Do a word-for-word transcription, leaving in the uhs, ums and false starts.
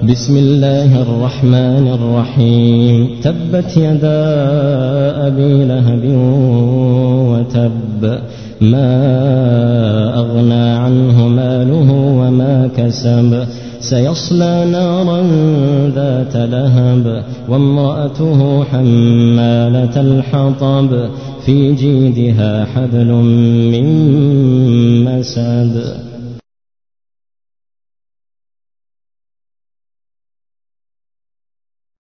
بسم الله الرحمن الرحيم تبت يدا أبي لهب وتب ما أغنى عنه ماله وما كسب سيصلى نارا ذات لهب وامرأته حمالة الحطب في جيدها حبل من مسد.